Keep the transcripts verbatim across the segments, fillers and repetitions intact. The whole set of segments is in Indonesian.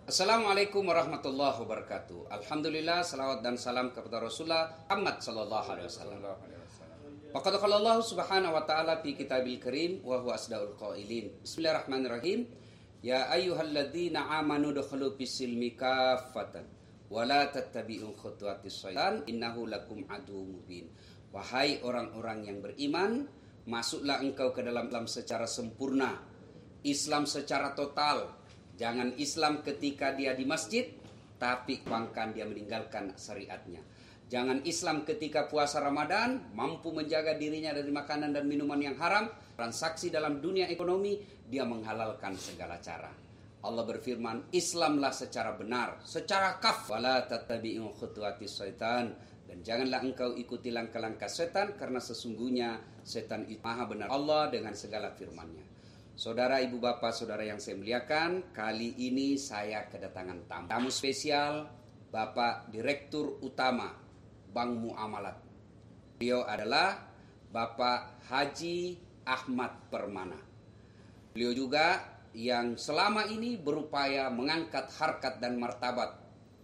Assalamualaikum warahmatullahi wabarakatuh. Alhamdulillah, salawat dan salam kepada Rasulullah Muhammad sallallahu alaihi wasallam. Faqad qala Allah subhanahu wa ta'ala fi kitabil karim wa huwa asdaul qailin. Bismillahirrahmanirrahim. Ya ayyuhalladzina amanu dukhulu fis-silmi kaffatan wa la tattabi'u khutuwatis syaitan innahu lakum aduwwun mubin. Wahai orang-orang yang beriman, masuklah engkau ke dalam Islam secara sempurna, Islam secara total. Jangan Islam ketika dia di masjid, tapi bahkan dia meninggalkan syariatnya. Jangan Islam ketika puasa Ramadan, mampu menjaga dirinya dari makanan dan minuman yang haram. Transaksi dalam dunia ekonomi, dia menghalalkan segala cara. Allah berfirman, Islamlah secara benar, secara kaf. Wala tattabi'u khutuwatis syaitan. Dan janganlah engkau ikuti langkah-langkah setan, karena sesungguhnya setan itu maha benar Allah dengan segala firman-Nya. Saudara, ibu, bapak, saudara yang saya muliakan, kali ini saya kedatangan tamu. Tamu spesial, Bapak Direktur Utama Bank Muamalat. Beliau adalah Bapak Haji Ahmad Permana. Beliau juga yang selama ini berupaya mengangkat harkat dan martabat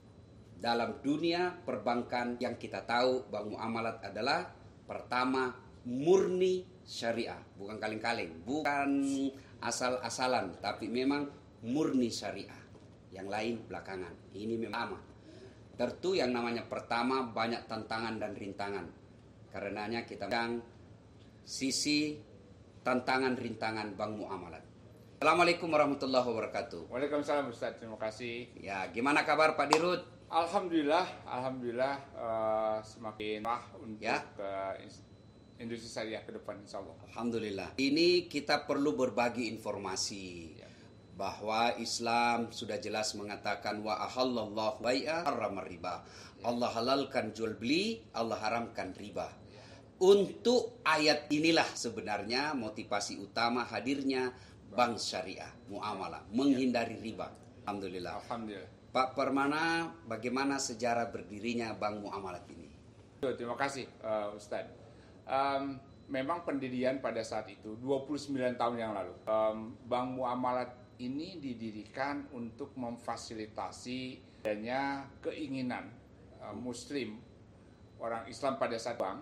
dalam dunia perbankan yang kita tahu Bank Muamalat adalah pertama murni syariah, bukan kaleng-kaleng, bukan asal-asalan, tapi memang murni syariah. Yang lain belakangan. Ini memang sama. Tentu yang namanya pertama banyak tantangan dan rintangan. Karenanya kita sedang sisi tantangan rintangan Bank Muamalat. Assalamualaikum warahmatullahi wabarakatuh. Waalaikumsalam Ustaz, terima kasih. Ya, gimana kabar Pak Dirut? Alhamdulillah, alhamdulillah uh, semakin wah untuk ya. uh, industri syariah ke depan, insya Allah. Alhamdulillah. Ini kita perlu berbagi informasi ya, bahwa Islam sudah jelas mengatakan wa ahallallahu bai'a harrama riba. Ya. Allah halalkan jual beli, Allah haramkan riba. Ya. Untuk ayat inilah sebenarnya motivasi utama hadirnya bank syariah muamalah, menghindari riba. Alhamdulillah. Alhamdulillah. Pak Permana, bagaimana sejarah berdirinya Bank Muamalat ini? Terima kasih uh, Ustaz. Um, memang pendirian pada saat itu dua puluh sembilan tahun yang lalu, um, Bank Muamalat ini didirikan untuk memfasilitasi adanya keinginan uh, Muslim, orang Islam pada saat bank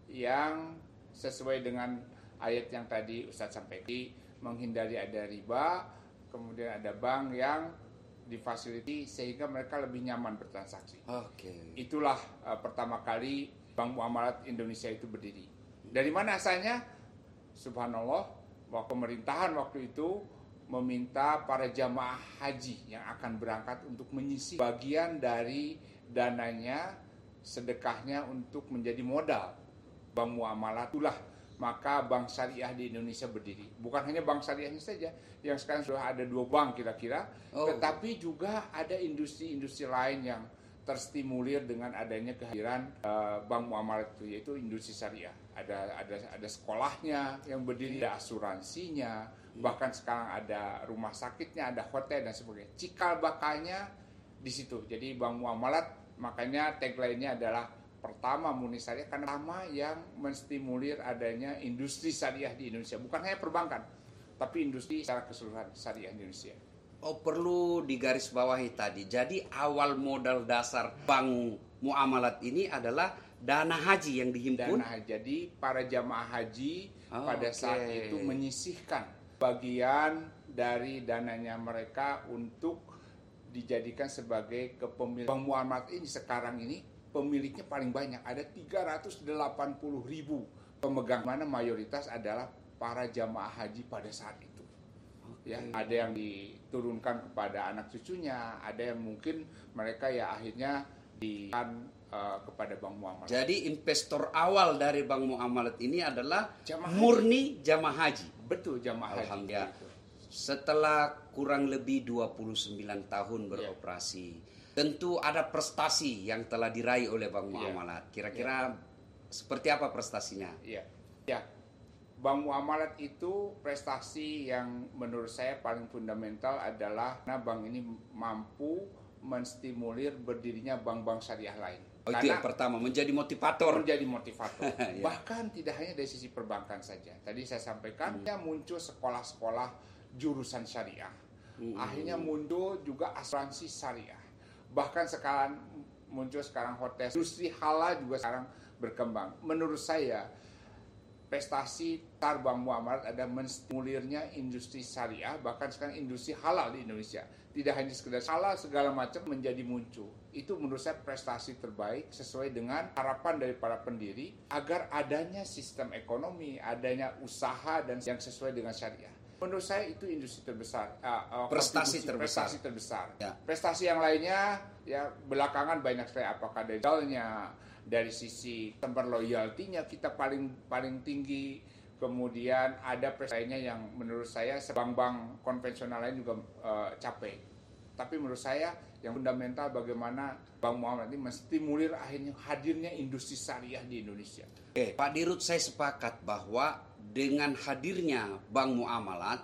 yang sesuai dengan ayat yang tadi Ustaz sampaikan, menghindari ada riba, kemudian ada bank yang difasilitasi sehingga mereka lebih nyaman bertransaksi. Oke. Okay. Itulah uh, pertama kali Bank Muamalat Indonesia itu berdiri. Dari mana asalnya? Subhanallah, bahwa pemerintahan waktu itu meminta para jamaah haji yang akan berangkat untuk menyisih bagian dari dananya, sedekahnya untuk menjadi modal Bank Muamalat. Itulah maka bank syariah di Indonesia berdiri. Bukan hanya bank syariahnya saja, yang sekarang sudah ada dua bank kira-kira, oh. Tetapi juga ada industri-industri lain yang terstimulir dengan adanya kehadiran uh, Bank Muamalat itu, yaitu industri syariah. Ada ada ada sekolahnya yang berdiri, ada asuransinya, hmm. bahkan sekarang ada rumah sakitnya, ada hotel dan sebagainya. Cikal bakalnya di situ. Jadi Bank Muamalat, makanya tagline-nya adalah pertama murni syariah, karena pertama yang menstimulir adanya industri syariah di Indonesia. Bukan hanya perbankan, tapi industri secara keseluruhan syariah di Indonesia. Oh, perlu digarisbawahi tadi. Jadi awal modal dasar Bank Muamalat ini adalah dana haji yang dihimpun. Dana haji. Jadi para jamaah haji oh, pada okay. saat itu menyisihkan bagian dari dananya mereka untuk dijadikan sebagai kepemilikan. Bank Muamalat ini sekarang ini pemiliknya paling banyak. Ada tiga ratus delapan puluh ribu pemegang, mana mayoritas adalah para jamaah haji pada saat itu. Ya, ada yang diturunkan kepada anak cucunya, ada yang mungkin mereka ya akhirnya di uh, kepada Bank Muamalat. Jadi investor awal dari Bank Muamalat ini adalah jamaah murni jamaah haji. Betul, jamaah haji. Ya. Setelah kurang lebih dua puluh sembilan tahun beroperasi, ya, tentu ada prestasi yang telah diraih oleh Bank Muamalat. Kira-kira ya, seperti apa prestasinya? Ya. Ya. Bank Muamalat itu prestasi yang menurut saya paling fundamental adalah karena bank ini mampu menstimulir berdirinya bank-bank syariah lain. Oh, itu yang pertama, menjadi motivator. Menjadi motivator. Ya. Bahkan tidak hanya dari sisi perbankan saja. Tadi saya sampaikan, hmm. ya muncul sekolah-sekolah jurusan syariah. Hmm. Akhirnya muncul juga asuransi syariah. Bahkan sekarang muncul sekarang hotel, industri halal juga sekarang berkembang. Menurut saya prestasi besar Bank Muamalat ada menstimulirnya industri syariah, bahkan sekarang industri halal di Indonesia. Tidak hanya sekedar halal, segala macam menjadi muncul. Itu menurut saya prestasi terbaik sesuai dengan harapan dari para pendiri agar adanya sistem ekonomi, adanya usaha dan yang sesuai dengan syariah. Menurut saya itu industri terbesar, uh, uh, prestasi terbesar. Prestasi terbesar. Ya. Prestasi yang lainnya ya belakangan banyak sekali, apakah dari jualnya, dari sisi tempat loyaltinya kita paling paling tinggi. Kemudian ada prestasinya yang menurut saya bank-bank konvensional lain juga uh, capek. Tapi menurut saya yang fundamental bagaimana Bank Muamalat ini menstimulir akhirnya hadirnya industri syariah di Indonesia. Oke, Pak Dirut, saya sepakat bahwa dengan hadirnya Bank Muamalat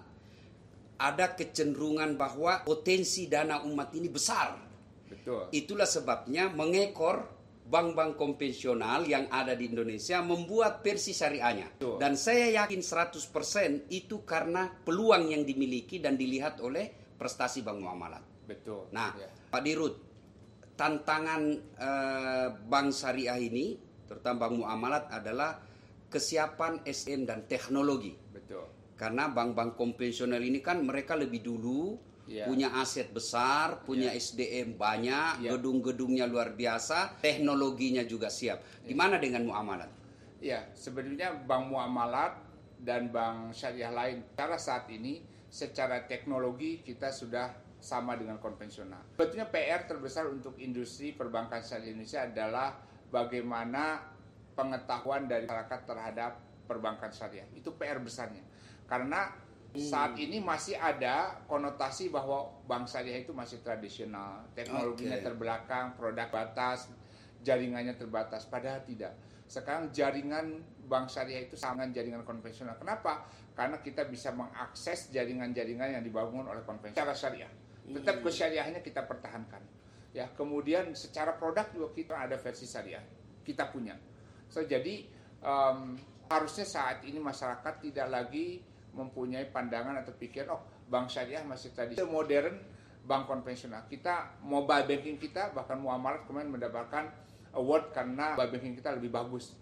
ada kecenderungan bahwa potensi dana umat ini besar. Betul. Itulah sebabnya mengekor bank-bank konvensional yang ada di Indonesia membuat versi syariahnya. Betul. Dan saya yakin seratus persen itu karena peluang yang dimiliki dan dilihat oleh prestasi Bank Muamalat. Betul. Nah, ya. Pak Dirut, tantangan eh, bank syariah ini, terutama Bank Muamalat, adalah kesiapan S D M dan teknologi. Betul. Karena bank-bank konvensional ini kan mereka lebih dulu ya. punya aset besar, punya ya. S D M banyak, ya. gedung-gedungnya luar biasa, teknologinya juga siap. Gimana ya. dengan Muamalat? Ya, sebenarnya Bank Muamalat dan bank syariah lain secara saat ini secara teknologi kita sudah sama dengan konvensional. Sebetulnya P R terbesar untuk industri perbankan syariah Indonesia adalah bagaimana pengetahuan dari masyarakat terhadap perbankan syariah. Itu P R besarnya. Karena saat ini masih ada konotasi bahwa bank syariah itu masih tradisional, teknologinya okay. terbelakang, produk batas, jaringannya terbatas. Padahal tidak. Sekarang jaringan bank syariah itu sama dengan jaringan konvensional. Kenapa? Karena kita bisa mengakses jaringan-jaringan yang dibangun oleh konvensional secara syariah. Tetap kesyariahannya kita pertahankan. Ya, kemudian secara produk juga kita ada versi syariah. Kita punya. So, jadi um, harusnya saat ini masyarakat tidak lagi mempunyai pandangan atau pikir, oh bank syariah masih tradisional, modern, bank konvensional. Kita mobile banking kita bahkan Muamalat kemarin mendapatkan award karena mobile banking kita lebih bagus,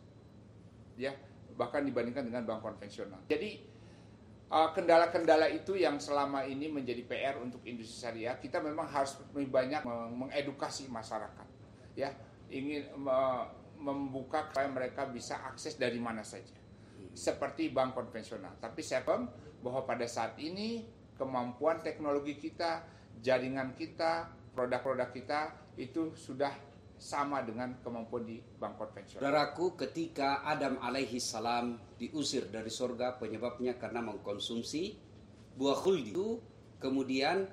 ya bahkan dibandingkan dengan bank konvensional. Jadi uh, kendala-kendala itu yang selama ini menjadi P R untuk industri syariah. Kita memang harus lebih banyak mengedukasi masyarakat, ya ingin uh, membuka supaya mereka bisa akses dari mana saja. Seperti bank konvensional. Tapi saya paham bahwa pada saat ini kemampuan teknologi kita, jaringan kita, produk-produk kita itu sudah sama dengan kemampuan di bank konvensional. Saudaraku, ketika Adam alaihi salam diusir dari surga penyebabnya karena mengkonsumsi buah khuldi, itu kemudian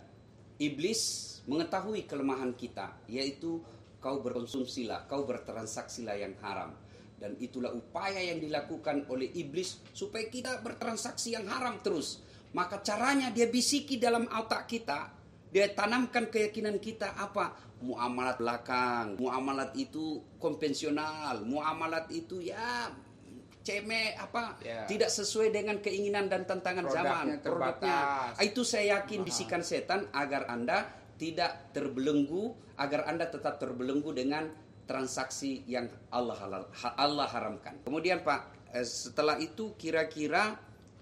iblis mengetahui kelemahan kita, yaitu kau berkonsumsilah, kau bertransaksilah yang haram. Dan itulah upaya yang dilakukan oleh iblis supaya kita bertransaksi yang haram terus. Maka caranya dia bisiki dalam otak kita, dia tanamkan keyakinan kita apa? Muamalat belakang, muamalat itu konvensional, muamalat itu ya ceme apa ya. Tidak sesuai dengan keinginan dan tantangan Produknya zaman. Produknya itu saya yakin bisikan setan agar Anda tidak terbelenggu, agar Anda tetap terbelenggu dengan transaksi yang Allah halal, Allah haramkan. Kemudian Pak, setelah itu kira-kira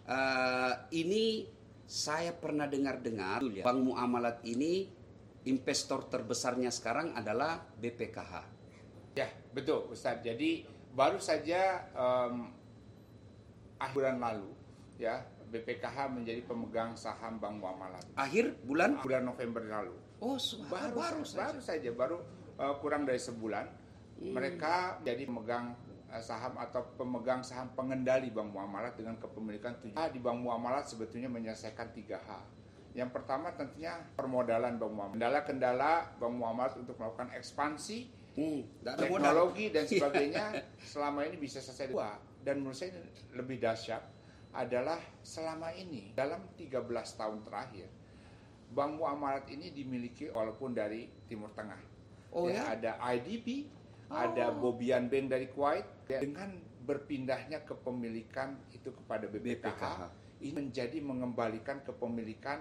uh, ini saya pernah dengar-dengar ya, Bank Muamalat ini investor terbesarnya sekarang adalah B P K H. Ya, betul Ustaz. Jadi baru saja um, akhir bulan lalu ya B P K H menjadi pemegang saham Bank Muamalat. Akhir bulan? Bulan November lalu. Oh, baru, baru saja. Baru saja, baru uh, kurang dari sebulan hmm. mereka jadi pemegang uh, saham atau pemegang saham pengendali Bank Muamalat dengan kepemilikan tujuh. Di Bank Muamalat sebetulnya menyelesaikan tiga hal. Yang pertama tentunya permodalan Bank Muamalat. Kendala-kendala Bank Muamalat untuk melakukan ekspansi, hmm, teknologi dan sebagainya selama ini bisa selesai. Dua, dan menurut saya lebih dahsyat adalah selama ini dalam tiga belas tahun terakhir Bank Muamalat ini dimiliki walaupun dari Timur Tengah. Oh ya, ya? Ada I D B, oh. ada Bobian Bank dari Kuwait. Ya, dengan berpindahnya kepemilikan itu kepada B P K H, B P K H. Ini menjadi mengembalikan kepemilikan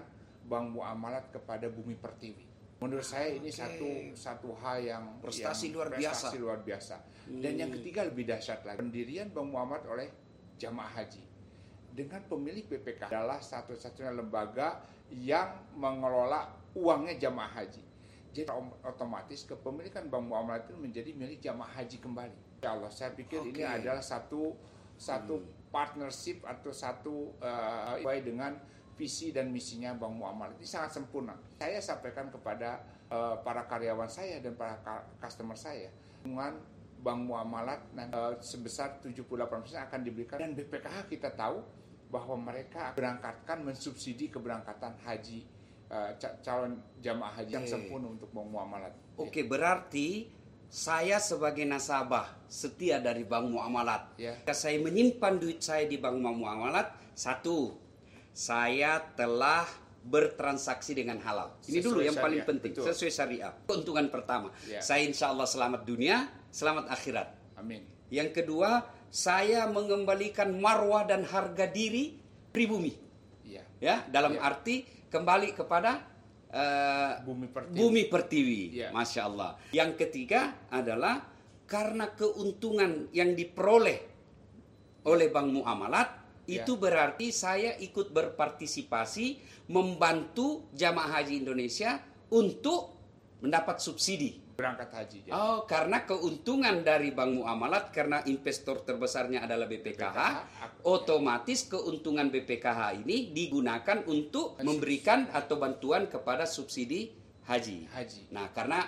Bank Muamalat kepada Bumi Pertiwi. Menurut saya ini okay. satu satu hal yang prestasi yang, luar biasa. Prestasi luar biasa. Hmm. Dan yang ketiga lebih dahsyat lagi, pendirian Bank Muamalat oleh jamaah haji dengan pemilik B P K H adalah satu-satunya lembaga yang mengelola uangnya jamaah haji. Jadi otomatis kepemilikan Bank Muamalat itu menjadi milik jamaah haji kembali. Ya Allah, saya pikir okay. ini adalah satu satu hmm. partnership atau satu uh, dengan visi dan misinya Bank Muamalat ini sangat sempurna. Saya sampaikan kepada uh, para karyawan saya dan para customer saya, dengan Bank Muamalat uh, sebesar tujuh puluh delapan persen akan diberikan, dan B P K H kita tahu bahwa mereka berangkatkan mensubsidi keberangkatan haji uh, calon jamaah haji okay. yang sempurna untuk Bank Muamalat. Oke, okay, berarti saya sebagai nasabah setia dari Bank Muamalat. Ya. Jika saya menyimpan duit saya di Bank Muamalat, satu, saya telah bertransaksi dengan halal. Ini sesuai dulu yang syariah, paling penting, betul. Sesuai syariah. Keuntungan pertama, ya. Saya insya Allah selamat dunia, selamat akhirat. Amin. Yang kedua, saya mengembalikan marwah dan harga diri pribumi. Ya, ya dalam ya. arti kembali kepada uh, bumi pertiwi. Bumi pertiwi. Ya. Masya Allah. Yang ketiga adalah karena keuntungan yang diperoleh oleh Bank Muamalat, itu berarti saya ikut berpartisipasi membantu jamaah haji Indonesia untuk mendapat subsidi berangkat haji. Jadi. Oh, karena keuntungan dari Bank Muamalat, karena investor terbesarnya adalah B P K H, B P K H otomatis keuntungan B P K H ini digunakan untuk haji. memberikan atau bantuan kepada subsidi haji. haji. Nah, karena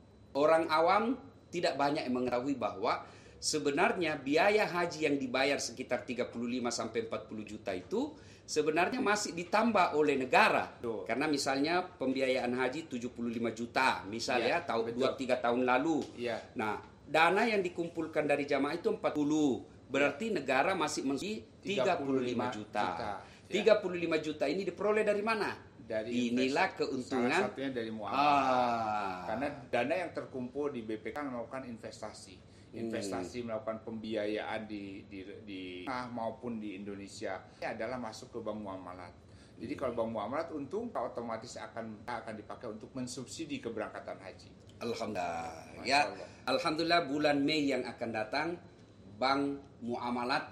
orang awam tidak banyak yang mengetahui bahwa sebenarnya biaya haji yang dibayar sekitar tiga puluh lima sampai empat puluh juta itu sebenarnya masih ditambah oleh negara. Betul. Karena misalnya pembiayaan haji tujuh puluh lima juta misalnya ya, tahun dua tiga tahun lalu. Ya. Nah, dana yang dikumpulkan dari jamaah itu empat puluh. Berarti ya. negara masih mesti tiga puluh lima juta. juta. Ya. tiga puluh lima juta ini diperoleh dari mana? Dari inilah keuntungan. Salah satunya dari muamalah. Ah. Karena dana yang terkumpul di B P K H melakukan investasi. investasi hmm. melakukan pembiayaan di di di nah, maupun di Indonesia ini adalah masuk ke Bank Muamalat. Jadi hmm. kalau Bank Muamalat untung, otomatis akan akan dipakai untuk mensubsidi keberangkatan haji. Alhamdulillah. Ya, alhamdulillah bulan Mei yang akan datang Bank Muamalat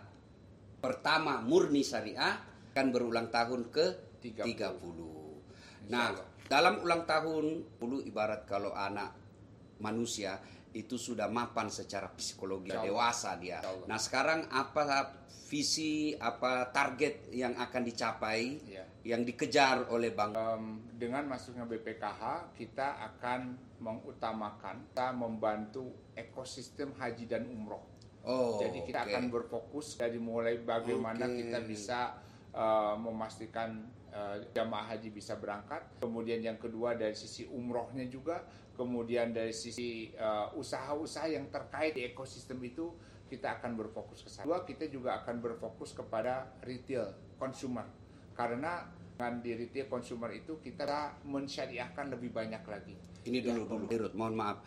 pertama murni syariah akan berulang tahun ke tiga puluh. Nah, dalam ulang tahun sepuluh ibarat kalau anak manusia itu sudah mapan secara psikologi, dewasa dia. Nah, sekarang apa visi, apa target yang akan dicapai, ya. yang dikejar oleh Bank? Um, dengan masuknya B P K H, kita akan mengutamakan, kita membantu ekosistem haji dan umroh. Oh, Jadi kita okay. akan berfokus dari mulai bagaimana okay. kita bisa uh, memastikan uh, jamaah haji bisa berangkat. Kemudian yang kedua dari sisi umrohnya juga. Kemudian dari sisi uh, usaha-usaha yang terkait di ekosistem itu kita akan berfokus ke sana. Dua, kita juga akan berfokus kepada retail consumer. Karena dengan di retail consumer itu kita mensyariahkan lebih banyak lagi. Ini dulu ya, dulu, Dirut, mohon maaf.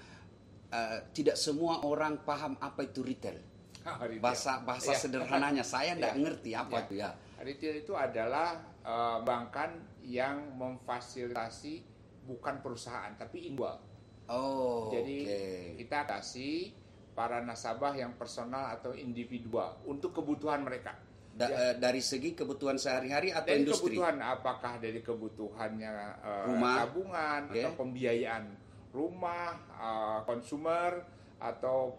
Uh, tidak semua orang paham apa itu retail. Ah, retail. Bahasa bahasa ya. sederhananya saya tidak ya. ngerti apa ya. itu ya. Retail itu adalah uh, bankan yang memfasilitasi bukan perusahaan tapi individual. Oh, Jadi okay. kita kasih para nasabah yang personal atau individual untuk kebutuhan mereka. Da, ya. Dari segi kebutuhan sehari-hari atau dari industri? Kebutuhan apakah dari kebutuhannya uh, rumah, tabungan okay. atau pembiayaan rumah, uh, konsumer atau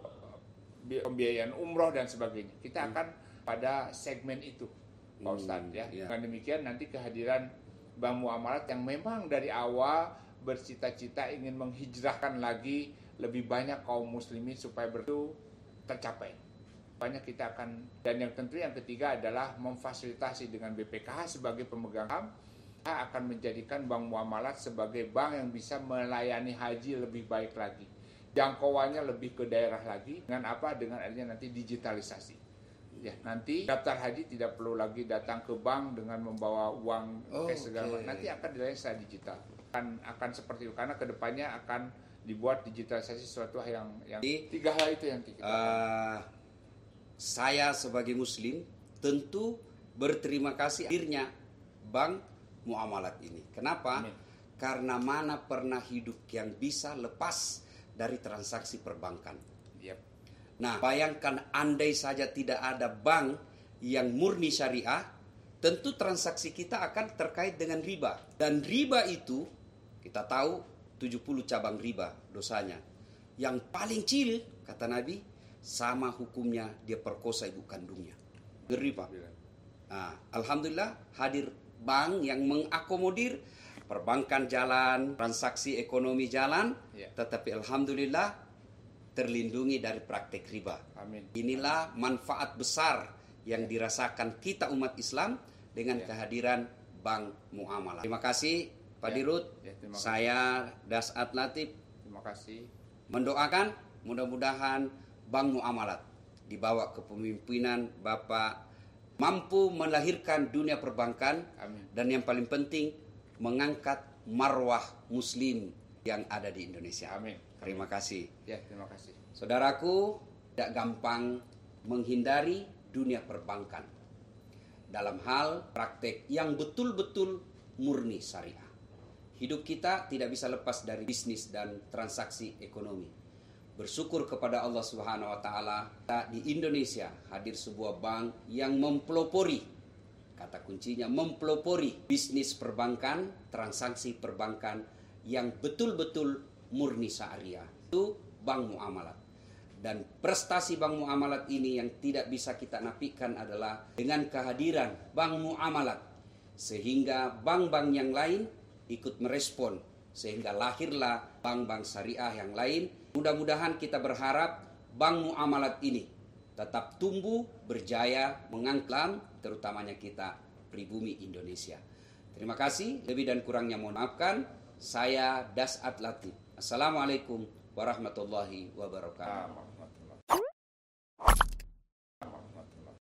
pembiayaan umroh dan sebagainya. Kita hmm. akan pada segmen itu, Pak Ustadz hmm, ya. Yeah. Dengan demikian nanti kehadiran Bank Muamalat yang memang dari awal bercita-cita ingin menghijrahkan lagi lebih banyak kaum muslimin supaya bertu tercapai. Banyak kita akan, dan yang tentu yang ketiga adalah memfasilitasi dengan B P K H sebagai pemegang saham, akan menjadikan Bank Muamalat sebagai bank yang bisa melayani haji lebih baik lagi. Jangkauannya lebih ke daerah lagi, dengan apa? Dengan adanya nanti digitalisasi. Ya, nanti daftar haji tidak perlu lagi datang ke bank dengan membawa uang oh, cash segala okay. nanti akan dilayani secara digital. Akan akan seperti itu karena kedepannya akan dibuat digitalisasi sesuatu yang yang Jadi, tiga hal itu yang kita uh, saya sebagai muslim tentu berterima kasih akhirnya bank muamalat ini. Kenapa? Amin. Karena mana pernah hidup yang bisa lepas dari transaksi perbankan. Yep. Nah, bayangkan andai saja tidak ada bank yang murni syariah, tentu transaksi kita akan terkait dengan riba. Dan riba itu, kita tahu tujuh puluh cabang riba dosanya. Yang paling kecil, kata Nabi, sama hukumnya dia perkosa ibu kandungnya. Riba. Nah, Alhamdulillah hadir bank yang mengakomodir perbankan jalan, transaksi ekonomi jalan, Ya. tetapi Alhamdulillah terlindungi dari praktek riba. Amin. Inilah manfaat besar yang dirasakan kita umat Islam dengan Ya. kehadiran Bank Muamalah. Terima kasih Pak Ya. Dirut. Ya, terima kasih. Saya Dasat Latif Terima kasih. mendoakan mudah-mudahan Bank Muamalat dibawa kepemimpinan Bapak mampu melahirkan dunia perbankan. Amin. Dan yang paling penting mengangkat marwah muslim yang ada di Indonesia. Amin. Terima kasih. Ya, terima kasih. Saudaraku, tidak gampang menghindari dunia perbankan dalam hal praktek yang betul-betul murni syariah. Hidup kita tidak bisa lepas dari bisnis dan transaksi ekonomi. Bersyukur kepada Allah Subhanahu wa taala, di Indonesia hadir sebuah bank yang mempelopori, kata kuncinya mempelopori bisnis perbankan, transaksi perbankan yang betul-betul murni syariah. Itu Bank Muamalat. Dan prestasi Bank Muamalat ini yang tidak bisa kita nafikan adalah dengan kehadiran Bank Muamalat, sehingga bank-bank yang lain ikut merespon, sehingga lahirlah bank-bank syariah yang lain. Mudah-mudahan kita berharap Bank Muamalat ini tetap tumbuh, berjaya, mengangklam, terutamanya kita pribumi Indonesia. Terima kasih, lebih dan kurangnya mohon maafkan. Saya Dasat Latif. Assalamualaikum warahmatullahi wabarakatuh. Ah,